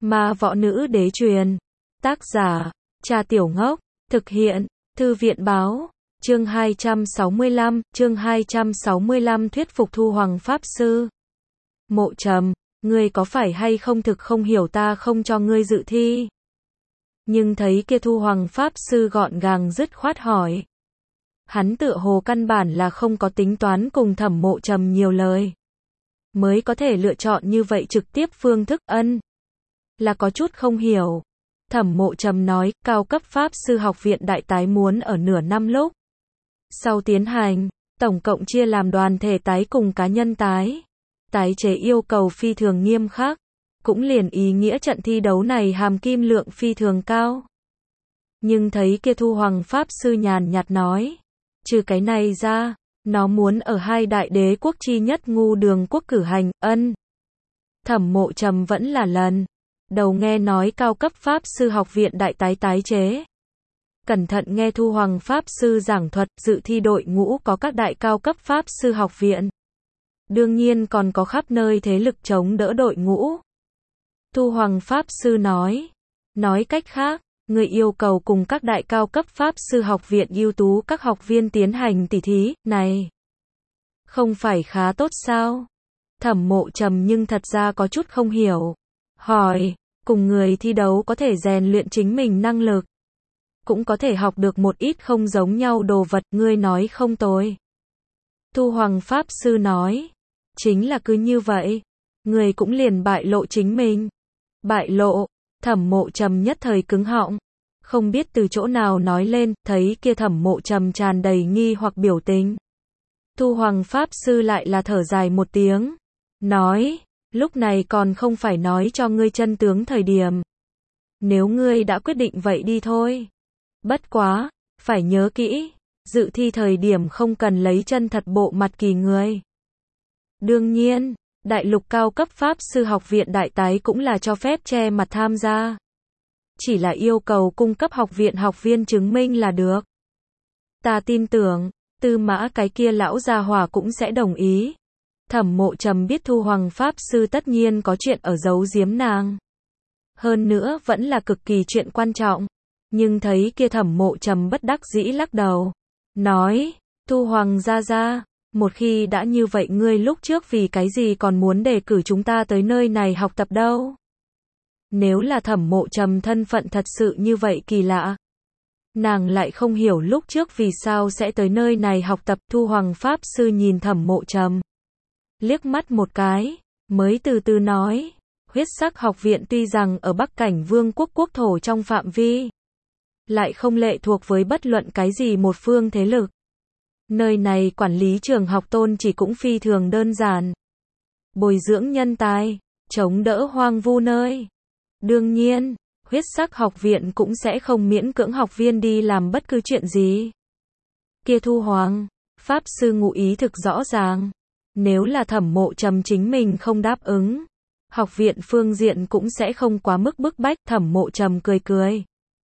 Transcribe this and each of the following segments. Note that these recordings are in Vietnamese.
Ma võ nữ đế truyền. Tác giả, Trà Tiểu Ngốc. Thực hiện, Thư viện báo. Chương 265 thuyết phục Thu Hoàng Pháp Sư. Mộ Trầm, ngươi có phải hay không thực không hiểu ta không cho ngươi dự thi? Nhưng thấy kia Thu Hoàng Pháp Sư gọn gàng dứt khoát hỏi. Hắn tựa hồ căn bản là không có tính toán cùng Thẩm Mộ Trầm nhiều lời. Mới có thể lựa chọn như vậy trực tiếp phương thức. Là có chút không hiểu. Thẩm Mộ Trầm nói, cao cấp Pháp Sư học viện đại tái muốn ở nửa năm lúc sau tiến hành, tổng cộng chia làm đoàn thể tái cùng cá nhân tái. Tái chế yêu cầu phi thường nghiêm khắc, cũng liền ý nghĩa trận thi đấu này hàm kim lượng phi thường cao. Nhưng thấy kia Thu Hoàng Pháp Sư nhàn nhạt nói, trừ cái này ra, nó muốn ở hai đại đế quốc chi nhất Ngu Đường quốc cử hành. Thẩm Mộ Trầm vẫn là lần đầu nghe nói cao cấp Pháp Sư học viện đại tái tái chế. Cẩn thận nghe Thu Hoàng Pháp Sư giảng thuật, dự thi đội ngũ có các đại cao cấp Pháp Sư học viện. Đương nhiên còn có khắp nơi thế lực chống đỡ đội ngũ. Thu Hoàng Pháp Sư nói cách khác, người yêu cầu cùng các đại cao cấp Pháp Sư học viện ưu tú các học viên tiến hành tỉ thí, này không phải khá tốt sao? Thẩm Mộ Trầm nhưng thật ra có chút không hiểu. Hỏi, cùng người thi đấu có thể rèn luyện chính mình năng lực, cũng có thể học được một ít không giống nhau đồ vật, ngươi nói không tồi. Thu Hoàng Pháp Sư nói, chính là cứ như vậy, người cũng liền bại lộ chính mình. Bại lộ, Thẩm Mộ Trầm nhất thời cứng họng, không biết từ chỗ nào nói lên, thấy kia Thẩm Mộ Trầm tràn đầy nghi hoặc biểu tình. Thu Hoàng Pháp Sư lại là thở dài một tiếng, nói, lúc này còn không phải nói cho ngươi chân tướng thời điểm. Nếu ngươi đã quyết định vậy đi thôi. Bất quá, phải nhớ kỹ, dự thi thời điểm không cần lấy chân thật bộ mặt kỳ người. Đương nhiên, đại lục cao cấp Pháp Sư học viện đại tái cũng là cho phép che mặt tham gia. Chỉ là yêu cầu cung cấp học viện học viên chứng minh là được. Ta tin tưởng, Tư Mã cái kia lão gia hỏa cũng sẽ đồng ý. Thẩm Mộ Trầm biết Thu Hoàng Pháp Sư tất nhiên có chuyện ở giấu giếm nàng. Hơn nữa vẫn là cực kỳ chuyện quan trọng. Nhưng thấy kia Thẩm Mộ Trầm bất đắc dĩ lắc đầu. Nói, Thu Hoàng gia gia, một khi đã như vậy ngươi lúc trước vì cái gì còn muốn đề cử chúng ta tới nơi này học tập đâu? Nếu là Thẩm Mộ Trầm thân phận thật sự như vậy kỳ lạ. Nàng lại không hiểu lúc trước vì sao sẽ tới nơi này học tập. Thu Hoàng Pháp Sư nhìn Thẩm Mộ Trầm liếc mắt một cái, mới từ từ nói, huyết sắc học viện tuy rằng ở Bắc Cảnh Vương quốc quốc thổ trong phạm vi, lại không lệ thuộc với bất luận cái gì một phương thế lực. Nơi này quản lý trường học tôn chỉ cũng phi thường đơn giản. Bồi dưỡng nhân tài, chống đỡ hoang vu nơi. Đương nhiên, huyết sắc học viện cũng sẽ không miễn cưỡng học viên đi làm bất cứ chuyện gì. Kia Thu Hoàng Pháp Sư ngụ ý thực rõ ràng. Nếu là Thẩm Mộ Trầm chính mình không đáp ứng, học viện phương diện cũng sẽ không quá mức bức bách. Thẩm Mộ Trầm cười cười.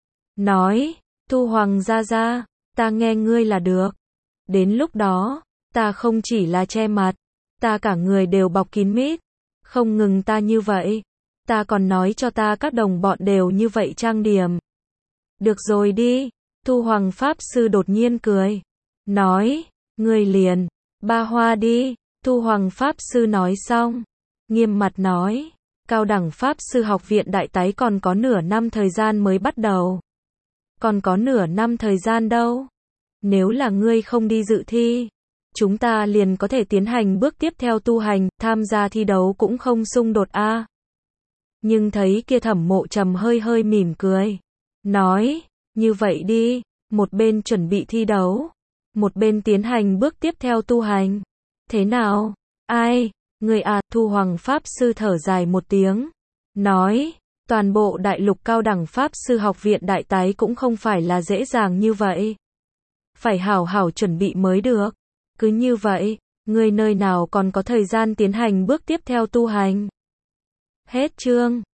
Nói, Thu Hoàng gia gia, ta nghe ngươi là được. Đến lúc đó, ta không chỉ là che mặt, ta cả người đều bọc kín mít. Không ngừng ta như vậy, ta còn nói cho ta các đồng bọn đều như vậy trang điểm. Được rồi đi, Thu Hoàng Pháp Sư đột nhiên cười. Nói, ngươi liền, ba hoa đi. Thu Hoàng Pháp Sư nói xong, nghiêm mặt nói, cao đẳng Pháp Sư học viện đại tái còn có nửa năm thời gian mới bắt đầu. Còn có nửa năm thời gian đâu. Nếu là ngươi không đi dự thi, chúng ta liền có thể tiến hành bước tiếp theo tu hành, tham gia thi đấu cũng không xung đột a. Nhưng thấy kia Thẩm Mộ Trầm hơi hơi mỉm cười, nói, như vậy đi, một bên chuẩn bị thi đấu, một bên tiến hành bước tiếp theo tu hành. Thế nào? Ai? Người à? Thu Hoàng Pháp Sư thở dài một tiếng, nói, toàn bộ đại lục cao đẳng Pháp Sư học viện đại tái cũng không phải là dễ dàng như vậy. Phải hảo hảo chuẩn bị mới được. Cứ như vậy, người nơi nào còn có thời gian tiến hành bước tiếp theo tu hành. Hết chương.